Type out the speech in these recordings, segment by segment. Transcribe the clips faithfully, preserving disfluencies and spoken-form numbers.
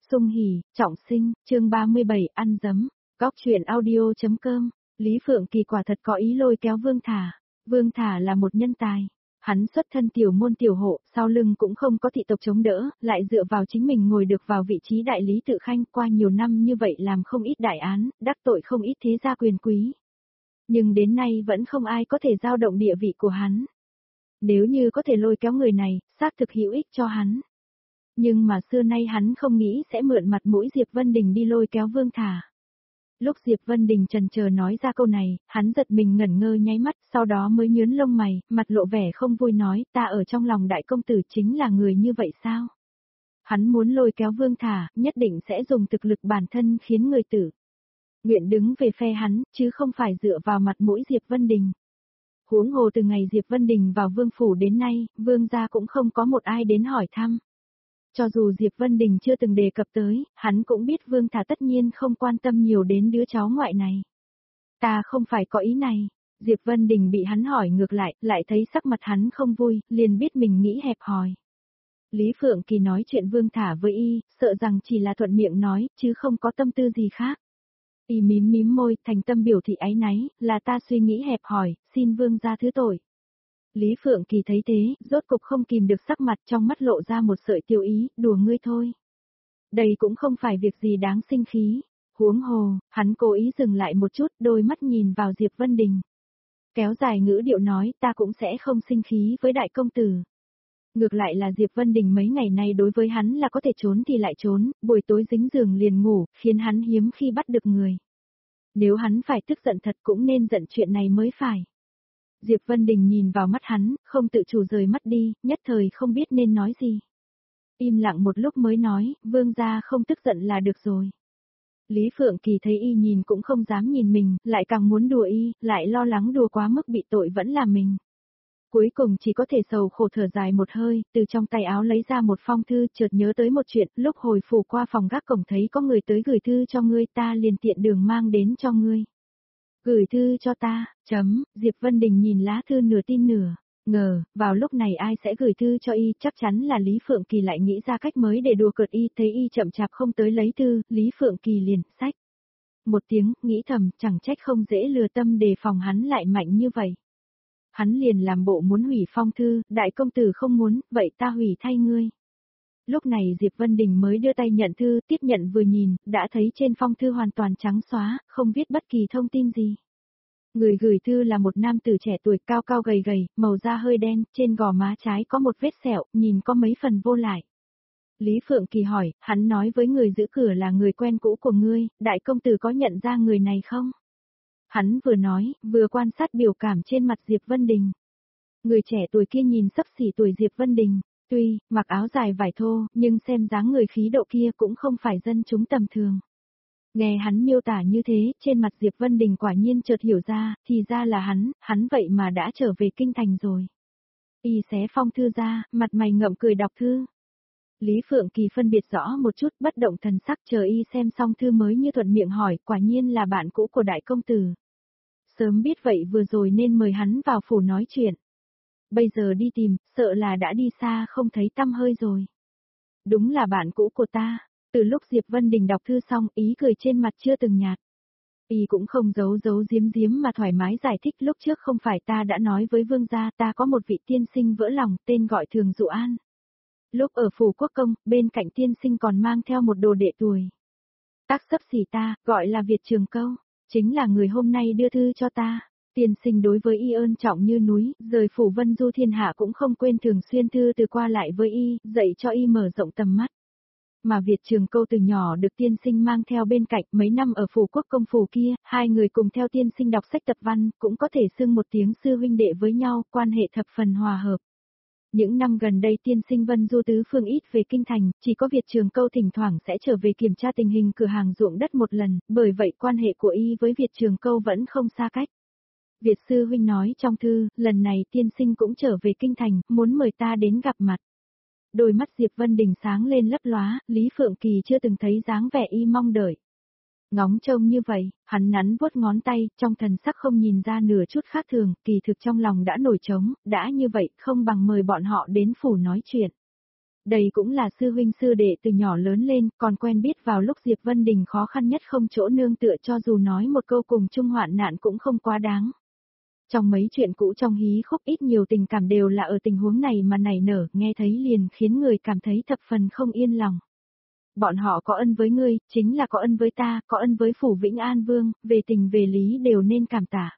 Sung hỉ, trọng sinh, chương ba mươi bảy, ăn dấm, góc truyện audio.com, Lý Phượng Kỳ quả thật có ý lôi kéo Vương Thả. Vương Thả là một nhân tài. Hắn xuất thân tiểu môn tiểu hộ, sau lưng cũng không có thị tộc chống đỡ, lại dựa vào chính mình ngồi được vào vị trí đại lý tự khanh, qua nhiều năm như vậy làm không ít đại án, đắc tội không ít thế gia quyền quý. Nhưng đến nay vẫn không ai có thể dao động địa vị của hắn. Nếu như có thể lôi kéo người này, xác thực hữu ích cho hắn. Nhưng mà xưa nay hắn không nghĩ sẽ mượn mặt mũi Diệp Vân Đình đi lôi kéo Vương Thả. Lúc Diệp Vân Đình chần chờ nói ra câu này, hắn giật mình ngẩn ngơ nháy mắt, sau đó mới nhướng lông mày, mặt lộ vẻ không vui nói, ta ở trong lòng đại công tử chính là người như vậy sao? Hắn muốn lôi kéo Vương Thả, nhất định sẽ dùng thực lực bản thân khiến người tử nguyện đứng về phe hắn, chứ không phải dựa vào mặt mũi Diệp Vân Đình. Huống hồ từ ngày Diệp Vân Đình vào Vương phủ đến nay, Vương gia cũng không có một ai đến hỏi thăm. Cho dù Diệp Vân Đình chưa từng đề cập tới, hắn cũng biết Vương Thả tất nhiên không quan tâm nhiều đến đứa cháu ngoại này. Ta không phải có ý này. Diệp Vân Đình bị hắn hỏi ngược lại, lại thấy sắc mặt hắn không vui, liền biết mình nghĩ hẹp hòi. Lý Phượng Kỳ nói chuyện Vương Thả với y, sợ rằng chỉ là thuận miệng nói, chứ không có tâm tư gì khác. Y mím mím môi, thành tâm biểu thị áy náy, là ta suy nghĩ hẹp hòi, xin Vương gia thứ tội. Lý Phượng Kỳ thấy thế, rốt cục không kìm được sắc mặt, trong mắt lộ ra một sợi tiêu ý, đùa ngươi thôi. Đây cũng không phải việc gì đáng sinh khí. Huống hồ, hắn cố ý dừng lại một chút, đôi mắt nhìn vào Diệp Vân Đình. Kéo dài ngữ điệu nói, ta cũng sẽ không sinh khí với đại công tử. Ngược lại là Diệp Vân Đình mấy ngày nay đối với hắn là có thể trốn thì lại trốn, buổi tối dính giường liền ngủ, khiến hắn hiếm khi bắt được người. Nếu hắn phải tức giận thật cũng nên giận chuyện này mới phải. Diệp Vân Đình nhìn vào mắt hắn, không tự chủ rời mắt đi, nhất thời không biết nên nói gì. Im lặng một lúc mới nói, Vương gia không tức giận là được rồi. Lý Phượng Kỳ thấy y nhìn cũng không dám nhìn mình, lại càng muốn đùa y, lại lo lắng đùa quá mức bị tội vẫn là mình. Cuối cùng chỉ có thể sầu khổ thở dài một hơi, từ trong tay áo lấy ra một phong thư, chợt nhớ tới một chuyện, lúc hồi phủ qua phòng gác cổng thấy có người tới gửi thư cho ngươi, ta liền tiện đường mang đến cho ngươi. Gửi thư cho ta, chấm, Diệp Vân Đình nhìn lá thư nửa tin nửa ngờ, vào lúc này ai sẽ gửi thư cho y, chắc chắn là Lý Phượng Kỳ lại nghĩ ra cách mới để đùa cợt y, thấy y chậm chạp không tới lấy thư, Lý Phượng Kỳ liền, xách. Một tiếng, nghĩ thầm, chẳng trách không dễ lừa tâm đề phòng hắn lại mạnh như vậy. Hắn liền làm bộ muốn hủy phong thư, đại công tử không muốn, vậy ta hủy thay ngươi. Lúc này Diệp Vân Đình mới đưa tay nhận thư, tiếp nhận vừa nhìn, đã thấy trên phong thư hoàn toàn trắng xóa, không viết bất kỳ thông tin gì. Người gửi thư là một nam tử trẻ tuổi cao cao gầy gầy, màu da hơi đen, trên gò má trái có một vết sẹo, nhìn có mấy phần vô lại. Lý Phượng Kỳ hỏi, hắn nói với người giữ cửa là người quen cũ của ngươi, đại công tử có nhận ra người này không? Hắn vừa nói, vừa quan sát biểu cảm trên mặt Diệp Vân Đình. Người trẻ tuổi kia nhìn xấp xỉ tuổi Diệp Vân Đình, tuy mặc áo dài vải thô, nhưng xem dáng người khí độ kia cũng không phải dân chúng tầm thường. Nghe hắn miêu tả như thế, trên mặt Diệp Vân Đình quả nhiên chợt hiểu ra, thì ra là hắn, hắn vậy mà đã trở về kinh thành rồi. Y xé phong thư ra, mặt mày ngậm cười đọc thư. Lý Phượng Kỳ phân biệt rõ một chút, bất động thần sắc, chờ y xem xong thư mới như thuận miệng hỏi, quả nhiên là bạn cũ của đại công tử. Sớm biết vậy vừa rồi nên mời hắn vào phủ nói chuyện. Bây giờ đi tìm, sợ là đã đi xa không thấy tăm hơi rồi. Đúng là bạn cũ của ta. Từ lúc Diệp Vân Đình đọc thư xong, ý cười trên mặt chưa từng nhạt. Y cũng không giấu giấu giếm giếm mà thoải mái giải thích, lúc trước không phải ta đã nói với vương gia, ta có một vị tiên sinh vỡ lòng, tên gọi Thường Dụ An. Lúc ở phủ quốc công, bên cạnh tiên sinh còn mang theo một đồ đệ tuổi tác xấp xỉ ta, gọi là Việt Trường Câu, chính là người hôm nay đưa thư cho ta. Tiên sinh đối với y ơn trọng như núi, rời phủ vân du thiên hạ cũng không quên thường xuyên thư từ qua lại với y, dạy cho y mở rộng tầm mắt. Mà Việt Trường Câu từ nhỏ được tiên sinh mang theo bên cạnh, mấy năm ở phủ quốc công phủ kia, hai người cùng theo tiên sinh đọc sách tập văn, cũng có thể xưng một tiếng sư huynh đệ với nhau, quan hệ thập phần hòa hợp. Những năm gần đây tiên sinh vân du tứ phương ít về kinh thành, chỉ có Việt Trường Câu thỉnh thoảng sẽ trở về kiểm tra tình hình cửa hàng ruộng đất một lần, bởi vậy quan hệ của y với Việt Trường Câu vẫn không xa cách. Việt sư huynh nói trong thư, lần này tiên sinh cũng trở về kinh thành, muốn mời ta đến gặp mặt. Đôi mắt Diệp Vân Đình sáng lên lấp lóa, Lý Phượng Kỳ chưa từng thấy dáng vẻ y mong đợi. Ngóng trông như vậy, hắn nắn vuốt ngón tay, trong thần sắc không nhìn ra nửa chút khác thường, kỳ thực trong lòng đã nổi trống, đã như vậy, không bằng mời bọn họ đến phủ nói chuyện. Đây cũng là sư huynh sư đệ từ nhỏ lớn lên, còn quen biết vào lúc Diệp Vân Đình khó khăn nhất không chỗ nương tựa, cho dù nói một câu cùng chung hoạn nạn cũng không quá đáng. Trong mấy chuyện cũ trong hí khúc ít nhiều tình cảm đều là ở tình huống này mà nảy nở, nghe thấy liền khiến người cảm thấy thập phần không yên lòng. Bọn họ có ân với ngươi, chính là có ân với ta, có ân với Phủ Vĩnh An Vương, về tình về lý đều nên cảm tạ.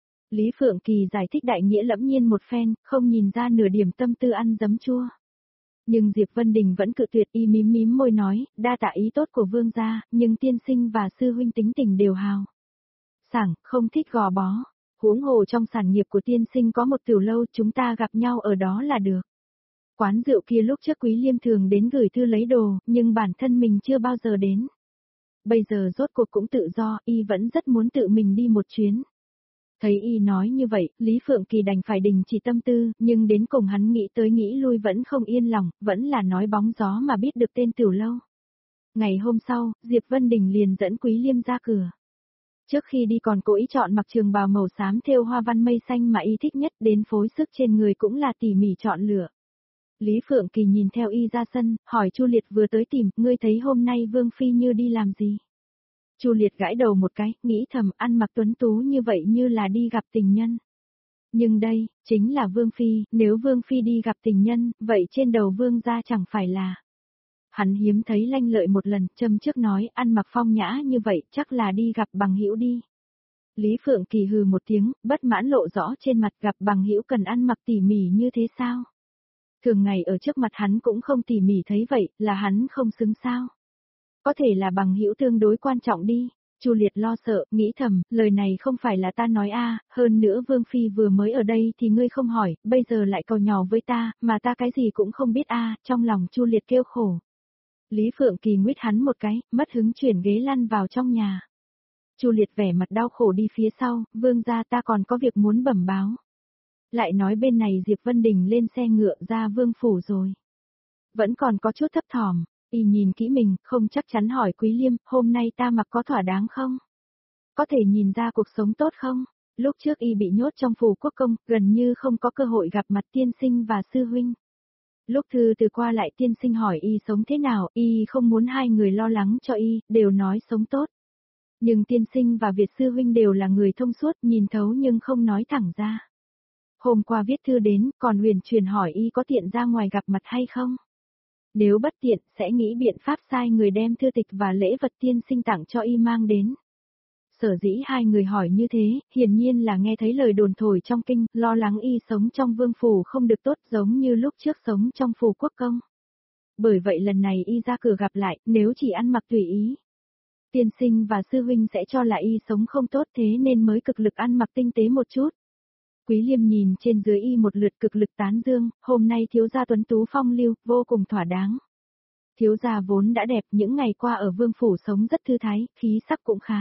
Lý Phượng Kỳ giải thích đại nghĩa lẫm nhiên một phen, không nhìn ra nửa điểm tâm tư ăn giấm chua. Nhưng Diệp Vân Đình vẫn cự tuyệt, y mím mím môi nói, đa tạ ý tốt của vương gia, nhưng tiên sinh và sư huynh tính tình đều hào sảng, không thích gò bó. Huống hồ trong sản nghiệp của tiên sinh có một tiểu lâu, chúng ta gặp nhau ở đó là được. Quán rượu kia lúc trước Quý Liêm thường đến gửi thư lấy đồ, nhưng bản thân mình chưa bao giờ đến. Bây giờ rốt cuộc cũng tự do, y vẫn rất muốn tự mình đi một chuyến. Thấy y nói như vậy, Lý Phượng Kỳ đành phải đình chỉ tâm tư, nhưng đến cùng hắn nghĩ tới nghĩ lui vẫn không yên lòng, vẫn là nói bóng gió mà biết được tên tiểu lâu. Ngày hôm sau, Diệp Vân Đình liền dẫn Quý Liêm ra cửa. Trước khi đi còn cố ý chọn mặc trường bào màu xám thêu hoa văn mây xanh mà y thích nhất, đến phối sức trên người cũng là tỉ mỉ chọn lựa. Lý Phượng Kỳ nhìn theo y ra sân, hỏi Chu Liệt vừa tới tìm, ngươi thấy hôm nay Vương Phi Như đi làm gì? Chu Liệt gãi đầu một cái, nghĩ thầm ăn mặc tuấn tú như vậy như là đi gặp tình nhân. Nhưng đây, chính là Vương Phi, nếu Vương Phi đi gặp tình nhân, vậy trên đầu Vương gia chẳng phải là... Hắn hiếm thấy lanh lợi một lần, châm trước nói ăn mặc phong nhã như vậy chắc là đi gặp bằng hữu đi. Lý Phượng Kỳ hừ một tiếng, bất mãn lộ rõ trên mặt, gặp bằng hữu cần ăn mặc tỉ mỉ như thế sao? Thường ngày ở trước mặt hắn cũng không tỉ mỉ thấy vậy, là hắn không xứng sao? Có thể là bằng hữu tương đối quan trọng đi. Chu Liệt lo sợ, nghĩ thầm, lời này không phải là ta nói a, hơn nữa Vương Phi vừa mới ở đây thì ngươi không hỏi, bây giờ lại cầu nhỏ với ta, mà ta cái gì cũng không biết a, trong lòng Chu Liệt kêu khổ. Lý Phượng Kỳ nguyết hắn một cái, mất hứng chuyển ghế lăn vào trong nhà. Chu Liệt vẻ mặt đau khổ đi phía sau, vương gia ta còn có việc muốn bẩm báo. Lại nói bên này Diệp Vân Đình lên xe ngựa ra vương phủ rồi. Vẫn còn có chút thấp thỏm, y nhìn kỹ mình, không chắc chắn hỏi Quý Liêm, hôm nay ta mặc có thỏa đáng không? Có thể nhìn ra cuộc sống tốt không? Lúc trước y bị nhốt trong phủ quốc công, gần như không có cơ hội gặp mặt tiên sinh và sư huynh. Lúc thư từ qua lại tiên sinh hỏi y sống thế nào, y không muốn hai người lo lắng cho y, đều nói sống tốt. Nhưng tiên sinh và Việt sư huynh đều là người thông suốt, nhìn thấu nhưng không nói thẳng ra. Hôm qua viết thư đến, còn huyền truyền hỏi y có tiện ra ngoài gặp mặt hay không? Nếu bất tiện, sẽ nghĩ biện pháp sai người đem thư tịch và lễ vật tiên sinh tặng cho y mang đến. Sở dĩ hai người hỏi như thế, hiển nhiên là nghe thấy lời đồn thổi trong kinh, lo lắng y sống trong vương phủ không được tốt giống như lúc trước sống trong phủ quốc công. Bởi vậy lần này y ra cửa gặp lại, nếu chỉ ăn mặc tùy ý, tiên sinh và sư huynh sẽ cho là y sống không tốt, thế nên mới cực lực ăn mặc tinh tế một chút. Quý Liêm nhìn trên dưới y một lượt cực lực tán dương, hôm nay thiếu gia tuấn tú phong lưu, vô cùng thỏa đáng. Thiếu gia vốn đã đẹp, những ngày qua ở vương phủ sống rất thư thái, khí sắc cũng khá.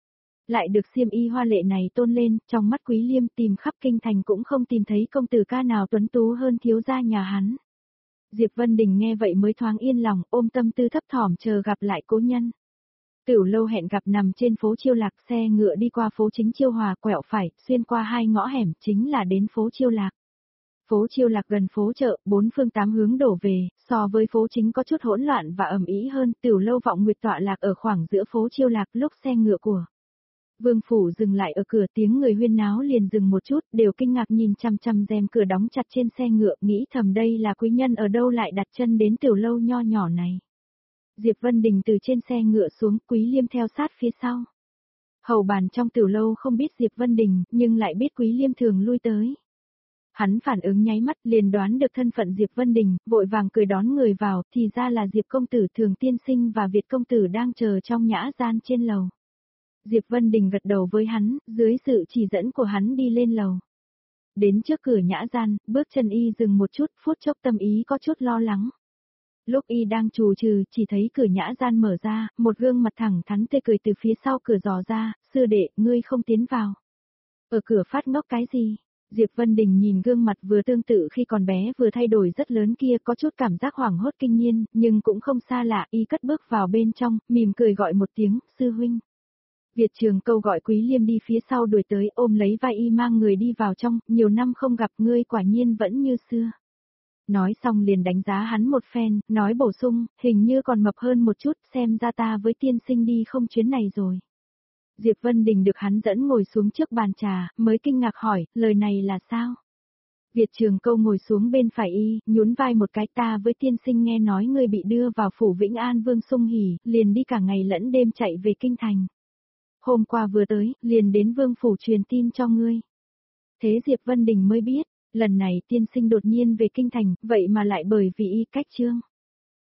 Lại được xiêm y hoa lệ này tôn lên, trong mắt Quý Liêm tìm khắp kinh thành cũng không tìm thấy công tử ca nào tuấn tú hơn thiếu gia nhà hắn. Diệp Vân Đình nghe vậy mới thoáng yên lòng, ôm tâm tư thấp thỏm chờ gặp lại cố nhân. Tiểu lâu hẹn gặp nằm trên phố Chiêu Lạc, xe ngựa đi qua phố chính Chiêu Hòa, quẹo phải, xuyên qua hai ngõ hẻm, chính là đến phố Chiêu Lạc. Phố Chiêu Lạc gần phố chợ, bốn phương tám hướng đổ về, so với phố chính có chút hỗn loạn và ầm ĩ hơn, tiểu lâu Vọng Nguyệt tọa lạc ở khoảng giữa phố Chiêu Lạc, lúc xe ngựa của Vương phủ dừng lại ở cửa, tiếng người huyên náo liền dừng một chút, đều kinh ngạc nhìn chằm chằm rèm cửa đóng chặt trên xe ngựa, nghĩ thầm đây là quý nhân ở đâu lại đặt chân đến tiểu lâu nho nhỏ này. Diệp Vân Đình từ trên xe ngựa xuống, Quý Liêm theo sát phía sau. Hầu bàn trong tiểu lâu không biết Diệp Vân Đình, nhưng lại biết Quý Liêm thường lui tới. Hắn phản ứng nháy mắt, liền đoán được thân phận Diệp Vân Đình, vội vàng cười đón người vào, thì ra là Diệp công tử Thường tiên sinh và Việt công tử đang chờ trong nhã gian trên lầu. Diệp Vân Đình gật đầu với hắn, dưới sự chỉ dẫn của hắn đi lên lầu. Đến trước cửa nhã gian, bước chân y dừng một chút, phút chốc tâm ý có chút lo lắng. Lúc y đang trù trừ, chỉ thấy cửa nhã gian mở ra, một gương mặt thẳng thắn tươi cười từ phía sau cửa dò ra, sư đệ, ngươi không tiến vào. Ở cửa phát ngốc cái gì? Diệp Vân Đình nhìn gương mặt vừa tương tự khi còn bé vừa thay đổi rất lớn kia, có chút cảm giác hoảng hốt kinh nhiên, nhưng cũng không xa lạ, y cất bước vào bên trong, mỉm cười gọi một tiếng, sư huynh. Việt Trường Câu gọi Quý Liêm đi phía sau đuổi tới, ôm lấy vai y mang người đi vào trong, nhiều năm không gặp ngươi quả nhiên vẫn như xưa. Nói xong liền đánh giá hắn một phen, nói bổ sung, hình như còn mập hơn một chút, xem ra ta với tiên sinh đi không chuyến này rồi. Diệp Vân Đình được hắn dẫn ngồi xuống trước bàn trà, mới kinh ngạc hỏi, lời này là sao? Việt Trường Câu ngồi xuống bên phải y, nhún vai một cái, ta với tiên sinh nghe nói ngươi bị đưa vào phủ Vĩnh An Vương Sung Hỉ, liền đi cả ngày lẫn đêm chạy về kinh thành. Hôm qua vừa tới, liền đến vương phủ truyền tin cho ngươi. Thế Diệp Vân Đình mới biết, lần này tiên sinh đột nhiên về kinh thành, vậy mà lại bởi vì y cách trương.